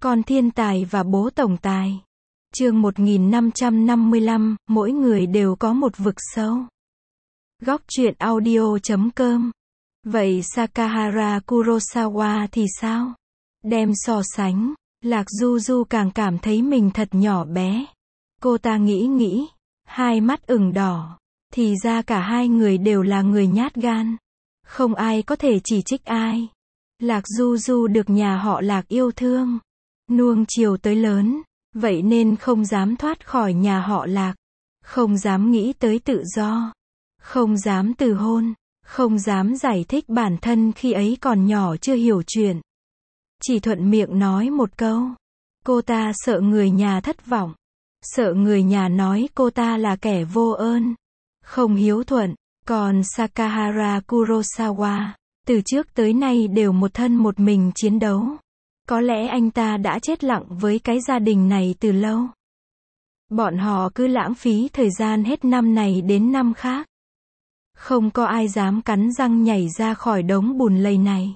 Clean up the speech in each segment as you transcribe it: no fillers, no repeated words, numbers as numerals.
Con thiên tài và bố tổng tài. Chương 1555, mỗi người đều có một vực sâu. Góc truyện audio.com. Vậy Sakahara Kurosawa thì sao? Đem so sánh, Lạc Du Du càng cảm thấy mình thật nhỏ bé. Cô ta nghĩ, hai mắt ửng đỏ. Thì ra cả hai người đều là người nhát gan. Không ai có thể chỉ trích ai. Lạc Du Du được nhà họ Lạc yêu thương, nuông chiều tới lớn, vậy nên không dám thoát khỏi nhà họ Lạc, không dám nghĩ tới tự do, không dám từ hôn, không dám giải thích bản thân khi ấy còn nhỏ chưa hiểu chuyện. Chỉ thuận miệng nói một câu. Cô ta sợ người nhà thất vọng, sợ người nhà nói cô ta là kẻ vô ơn, không hiếu thuận. Còn Sakahara Kurosawa, từ trước tới nay đều một thân một mình chiến đấu. Có lẽ anh ta đã chết lặng với cái gia đình này từ lâu. Bọn họ cứ lãng phí thời gian hết năm này đến năm khác. Không có ai dám cắn răng nhảy ra khỏi đống bùn lầy này.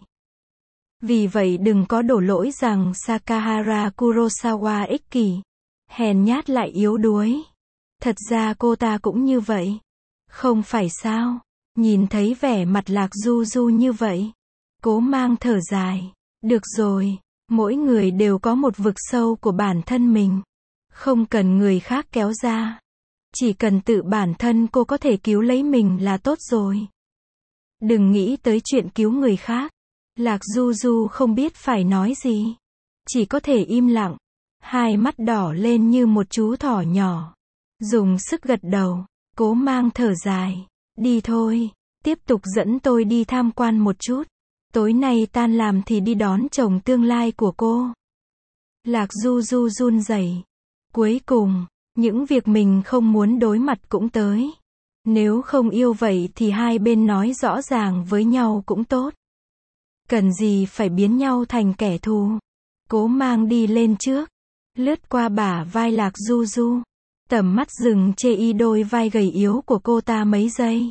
Vì vậy đừng có đổ lỗi rằng Sakahara Kurosawa ích kỷ, hèn nhát lại yếu đuối. Thật ra cô ta cũng như vậy. Không phải sao? Nhìn thấy vẻ mặt Lạc Du Du như vậy, Cố Mang thở dài. Được rồi, mỗi người đều có một vực sâu của bản thân mình. Không cần người khác kéo ra. Chỉ cần tự bản thân cô có thể cứu lấy mình là tốt rồi. Đừng nghĩ tới chuyện cứu người khác. Lạc Du Du không biết phải nói gì. Chỉ có thể im lặng. Hai mắt đỏ lên như một chú thỏ nhỏ. Dùng sức gật đầu. Cố Mang thở dài. Đi thôi, tiếp tục dẫn tôi đi tham quan một chút. Tối nay tan làm thì đi đón chồng tương lai của cô. Lạc Du Du run rẩy. Cuối cùng, những việc mình không muốn đối mặt cũng tới. Nếu không yêu vậy thì hai bên nói rõ ràng với nhau cũng tốt. Cần gì phải biến nhau thành kẻ thù. Cố Mang đi lên trước, lướt qua bả vai Lạc Du Du. Tầm mắt dừng chê y đôi vai gầy yếu của cô ta mấy giây.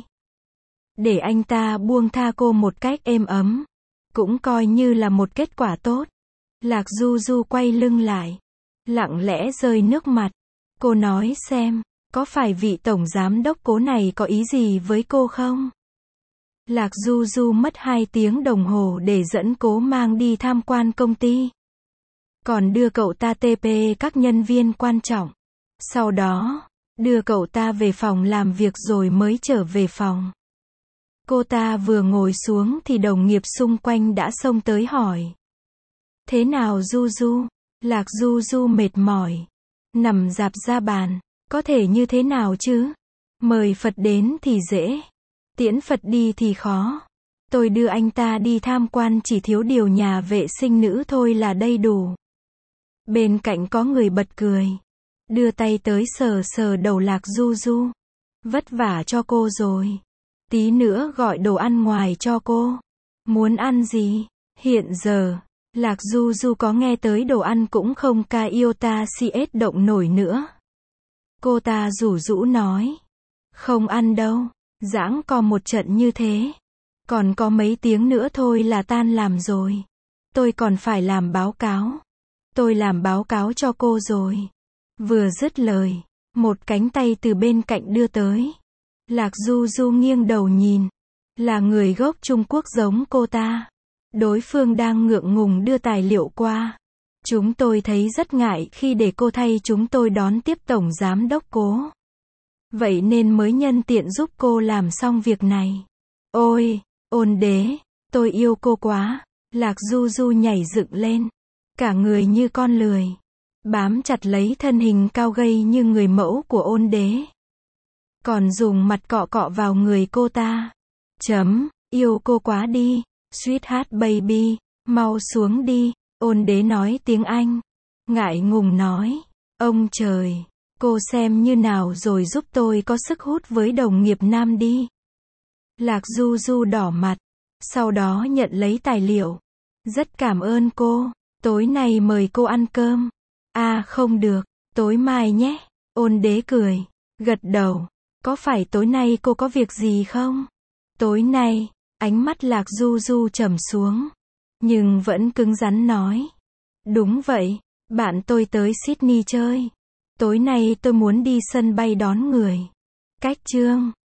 Để anh ta buông tha cô một cách êm ấm. Cũng coi như là một kết quả tốt. Lạc Du Du quay lưng lại. Lặng lẽ rơi nước mặt. Cô nói xem, có phải vị tổng giám đốc Cố này có ý gì với cô không? Lạc Du Du mất 2 tiếng đồng hồ để dẫn Cố Mang đi tham quan công ty. Còn đưa cậu ta TP các nhân viên quan trọng. Sau đó, đưa cậu ta về phòng làm việc rồi mới trở về phòng. Cô ta vừa ngồi xuống thì đồng nghiệp xung quanh đã xông tới hỏi. Thế nào Du Du? Lạc Du Du mệt mỏi. Nằm rạp ra bàn. Có thể như thế nào chứ? Mời Phật đến thì dễ. Tiễn Phật đi thì khó. Tôi đưa anh ta đi tham quan chỉ thiếu điều nhà vệ sinh nữ thôi là đầy đủ. Bên cạnh có người bật cười. Đưa tay tới sờ sờ đầu Lạc Du Du. Vất vả cho cô rồi. Tí nữa gọi đồ ăn ngoài cho cô. Muốn ăn gì? Hiện giờ, Lạc Du Du có nghe tới đồ ăn cũng không ca iota CS động nổi nữa. Cô ta rủ rũ nói. Không ăn đâu. Giãng co một trận như thế. Còn có mấy tiếng nữa thôi là tan làm rồi. Tôi còn phải làm báo cáo. Tôi làm báo cáo cho cô rồi. Vừa dứt lời, một cánh tay từ bên cạnh đưa tới. Lạc Du Du nghiêng đầu nhìn. Là người gốc Trung Quốc giống cô ta. Đối phương đang ngượng ngùng đưa tài liệu qua. Chúng tôi thấy rất ngại khi để cô thay chúng tôi đón tiếp tổng giám đốc Cố. Vậy nên mới nhân tiện giúp cô làm xong việc này. Ôi, ôn đế, tôi yêu cô quá. Lạc Du Du nhảy dựng lên. Cả người như con lười. Bám chặt lấy thân hình cao gầy như người mẫu của ôn đế. Còn dùng mặt cọ cọ vào người cô ta. Yêu cô quá đi. Sweetheart baby, mau xuống đi. Ôn đế nói tiếng Anh. Ngại ngùng nói. Ông trời, cô xem như nào rồi giúp tôi có sức hút với đồng nghiệp nam đi. Lạc Du Du đỏ mặt. Sau đó nhận lấy tài liệu. Rất cảm ơn cô. Tối nay mời cô ăn cơm. À không được, tối mai nhé. Ôn đế cười, gật đầu. Có phải tối nay cô có việc gì không? Tối nay, ánh mắt Lạc Du Du trầm xuống. Nhưng vẫn cứng rắn nói. Đúng vậy, Bạn tôi tới Sydney chơi. Tối nay tôi muốn đi sân bay đón người. Cách chương